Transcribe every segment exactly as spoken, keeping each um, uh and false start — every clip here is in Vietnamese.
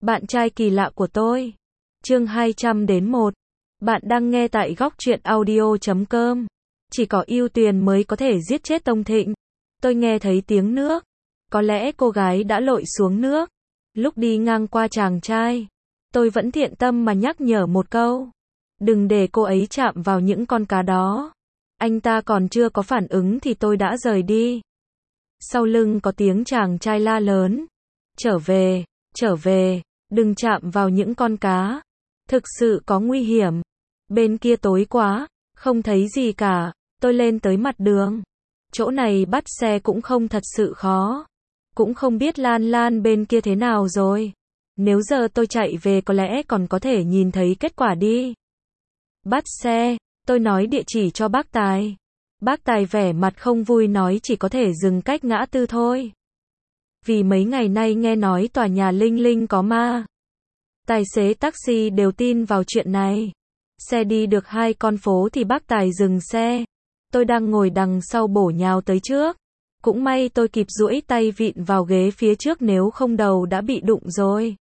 Bạn trai kỳ lạ của tôi. Chương hai trăm đến một. Bạn đang nghe tại góc truyện audio chấm com. Chỉ có Ưu Tuyền mới có thể giết chết Tông Thịnh. Tôi nghe thấy tiếng nước. Có lẽ cô gái đã lội xuống nước. Lúc đi ngang qua chàng trai, tôi vẫn thiện tâm mà nhắc nhở một câu. Đừng để cô ấy chạm vào những con cá đó. Anh ta còn chưa có phản ứng thì tôi đã rời đi. Sau lưng có tiếng chàng trai la lớn. Trở về, trở về, đừng chạm vào những con cá. Thực sự có nguy hiểm. Bên kia tối quá, không thấy gì cả. Tôi lên tới mặt đường. Chỗ này bắt xe cũng không thật sự khó. Cũng không biết Lan Lan bên kia thế nào rồi. Nếu giờ tôi chạy về có lẽ còn có thể nhìn thấy kết quả đi. Bắt xe, tôi nói địa chỉ cho bác Tài. Bác Tài vẻ mặt không vui nói chỉ có thể dừng cách ngã tư thôi. Vì mấy ngày nay nghe nói tòa nhà Linh Linh có ma. Tài xế taxi đều tin vào chuyện này. Xe đi được hai con phố thì bác Tài dừng xe. Tôi đang ngồi đằng sau bổ nhào tới trước. Cũng may tôi kịp duỗi tay vịn vào ghế phía trước nếu không đầu đã bị đụng rồi.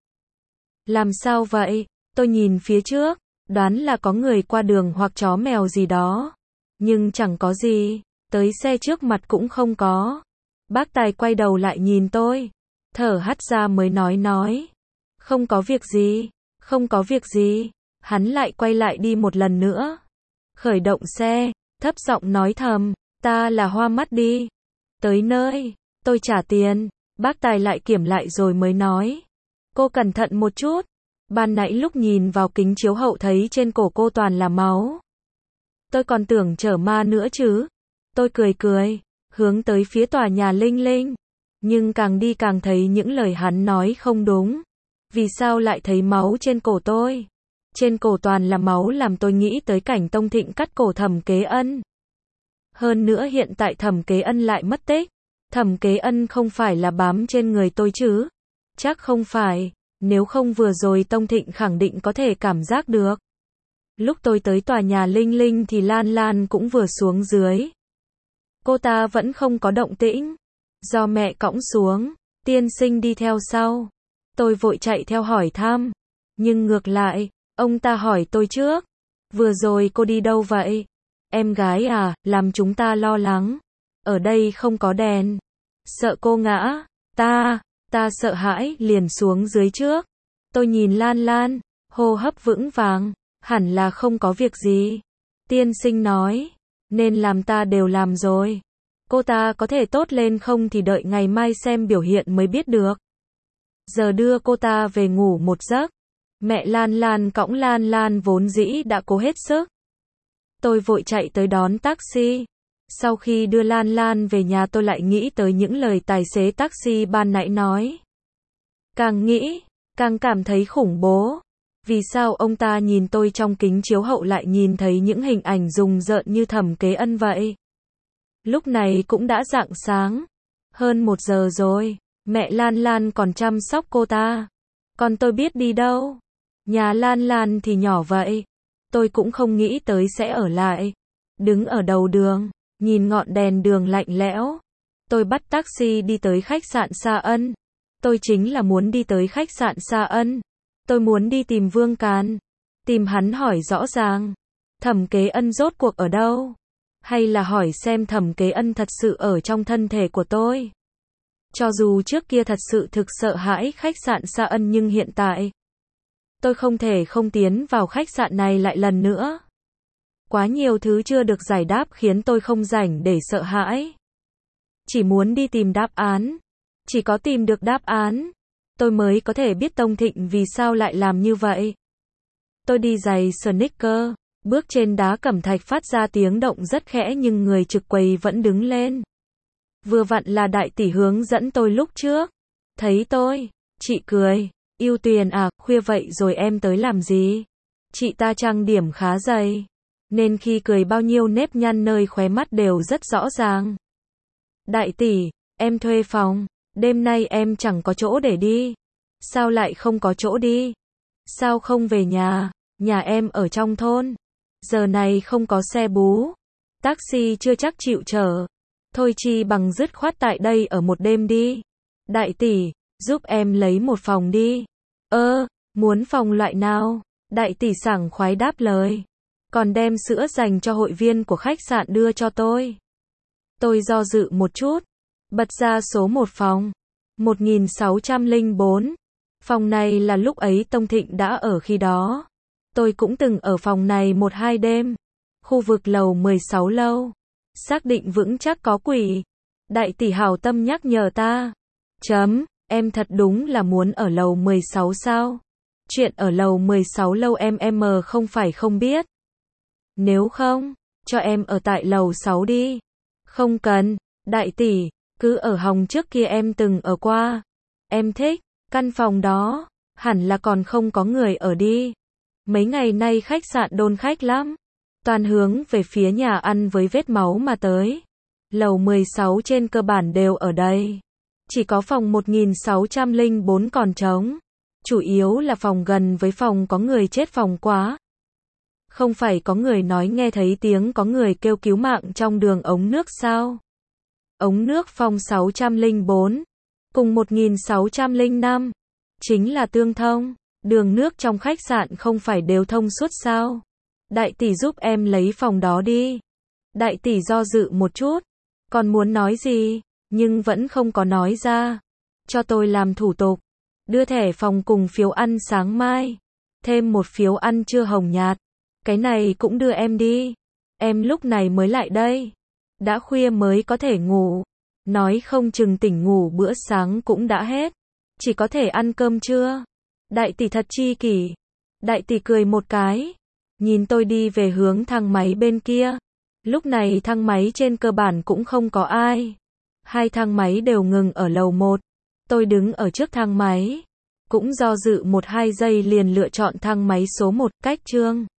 Làm sao vậy? Tôi nhìn phía trước, đoán là có người qua đường hoặc chó mèo gì đó. Nhưng chẳng có gì, tới xe trước mặt cũng không có. Bác Tài quay đầu lại nhìn tôi, thở hắt ra mới nói nói. Không có việc gì, không có việc gì. Hắn lại quay lại đi một lần nữa. Khởi động xe, thấp giọng nói thầm, ta là hoa mắt đi. Tới nơi, tôi trả tiền. Bác Tài lại kiểm lại rồi mới nói. Cô cẩn thận một chút. Ban nãy lúc nhìn vào kính chiếu hậu thấy trên cổ cô toàn là máu. Tôi còn tưởng chở ma nữa chứ. Tôi cười cười, hướng tới phía tòa nhà Linh Linh. Nhưng càng đi càng thấy những lời hắn nói không đúng. Vì sao lại thấy máu trên cổ tôi? Trên cổ toàn là máu làm tôi nghĩ tới cảnh Tông Thịnh cắt cổ Thẩm Kế Ân. Hơn nữa hiện tại Thẩm Kế Ân lại mất tích. Thẩm Kế Ân không phải là bám trên người tôi chứ? Chắc không phải, nếu không vừa rồi Tông Thịnh khẳng định có thể cảm giác được. Lúc tôi tới tòa nhà Linh Linh thì Lan Lan cũng vừa xuống dưới. Cô ta vẫn không có động tĩnh. Do mẹ cõng xuống, tiên sinh đi theo sau. Tôi vội chạy theo hỏi thăm. Nhưng ngược lại, ông ta hỏi tôi trước. Vừa rồi cô đi đâu vậy? Em gái à, làm chúng ta lo lắng. Ở đây không có đèn. Sợ cô ngã. Ta, ta sợ hãi, liền xuống dưới trước. Tôi nhìn Lan Lan, hô hấp vững vàng. Hẳn là không có việc gì. Tiên sinh nói, nên làm ta đều làm rồi. Cô ta có thể tốt lên không thì đợi ngày mai xem biểu hiện mới biết được. Giờ đưa cô ta về ngủ một giấc. Mẹ Lan Lan cõng Lan Lan vốn dĩ đã cố hết sức. Tôi vội chạy tới đón taxi. Sau khi đưa Lan Lan về nhà tôi lại nghĩ tới những lời tài xế taxi ban nãy nói. Càng nghĩ, càng cảm thấy khủng bố. Vì sao ông ta nhìn tôi trong kính chiếu hậu lại nhìn thấy những hình ảnh rùng rợn như Thẩm Kế Ân vậy? Lúc này cũng đã rạng sáng. Hơn một giờ rồi. Mẹ Lan Lan còn chăm sóc cô ta. Còn tôi biết đi đâu. Nhà Lan Lan thì nhỏ vậy. Tôi cũng không nghĩ tới sẽ ở lại. Đứng ở đầu đường, nhìn ngọn đèn đường lạnh lẽo. Tôi bắt taxi đi tới khách sạn Sa Ân. Tôi chính là muốn đi tới khách sạn Sa Ân. Tôi muốn đi tìm Vương Càn. Tìm hắn hỏi rõ ràng. Thẩm Kế Ân rốt cuộc ở đâu? Hay là hỏi xem Thẩm Kế Ân thật sự ở trong thân thể của tôi? Cho dù trước kia thật sự thực sợ hãi khách sạn Sa Ân nhưng hiện tại tôi không thể không tiến vào khách sạn này lại lần nữa. Quá nhiều thứ chưa được giải đáp khiến tôi không rảnh để sợ hãi. Chỉ muốn đi tìm đáp án. Chỉ có tìm được đáp án, tôi mới có thể biết Tông Thịnh vì sao lại làm như vậy. Tôi đi giày sneaker, bước trên đá cẩm thạch phát ra tiếng động rất khẽ nhưng người trực quầy vẫn đứng lên. Vừa vặn là đại tỷ hướng dẫn tôi lúc trước. Thấy tôi, chị cười. Ưu Tuyền à, khuya vậy rồi em tới làm gì? Chị ta trang điểm khá dày, nên khi cười bao nhiêu nếp nhăn nơi khóe mắt đều rất rõ ràng. Đại tỷ, em thuê phòng. Đêm nay em chẳng có chỗ để đi. Sao lại không có chỗ đi? Sao không về nhà? Nhà em ở trong thôn. Giờ này không có xe bú. Taxi chưa chắc chịu chở. Thôi chi bằng dứt khoát tại đây ở một đêm đi. Đại tỷ, giúp em lấy một phòng đi. Ơ, muốn phòng loại nào? Đại tỷ sảng khoái đáp lời. Còn đem sữa dành cho hội viên của khách sạn đưa cho tôi. Tôi do dự một chút. Bật ra số một phòng. một nghìn sáu trăm lẻ bốn. Phòng này là lúc ấy Tông Thịnh đã ở khi đó. Tôi cũng từng ở phòng này một hai đêm. Khu vực lầu mười sáu lâu. Xác định vững chắc có quỷ. Đại tỷ hảo tâm nhắc nhở ta. Chấm, em thật đúng là muốn ở lầu mười sáu sao? Chuyện ở lầu mười sáu lâu em em không phải không biết. Nếu không, cho em ở tại lầu sáu đi. Không cần, đại tỷ, cứ ở hòng trước kia em từng ở qua. Em thích, căn phòng đó, hẳn là còn không có người ở đi. Mấy ngày nay khách sạn đôn khách lắm. Toàn hướng về phía nhà ăn với vết máu mà tới. Lầu mười sáu trên cơ bản đều ở đây. Chỉ có phòng một nghìn sáu trăm lẻ bốn còn trống. Chủ yếu là phòng gần với phòng có người chết phòng quá. Không phải có người nói nghe thấy tiếng có người kêu cứu mạng trong đường ống nước sao? Ống nước phòng sáu trăm lẻ bốn, cùng một nghìn sáu trăm lẻ năm, chính là tương thông. Đường nước trong khách sạn không phải đều thông suốt sao? Đại tỷ giúp em lấy phòng đó đi. Đại tỷ do dự một chút, còn muốn nói gì, nhưng vẫn không có nói ra. Cho tôi làm thủ tục, đưa thẻ phòng cùng phiếu ăn sáng mai, thêm một phiếu ăn trưa hồng nhạt. Cái này cũng đưa em đi. Em lúc này mới lại đây. Đã khuya mới có thể ngủ. Nói không chừng tỉnh ngủ bữa sáng cũng đã hết. Chỉ có thể ăn cơm trưa. Đại tỷ thật chi kỷ. Đại tỷ cười một cái. Nhìn tôi đi về hướng thang máy bên kia. Lúc này thang máy trên cơ bản cũng không có ai. Hai thang máy đều ngừng ở lầu một. Tôi đứng ở trước thang máy. Cũng do dự một hai giây liền lựa chọn thang máy số một, cách Trương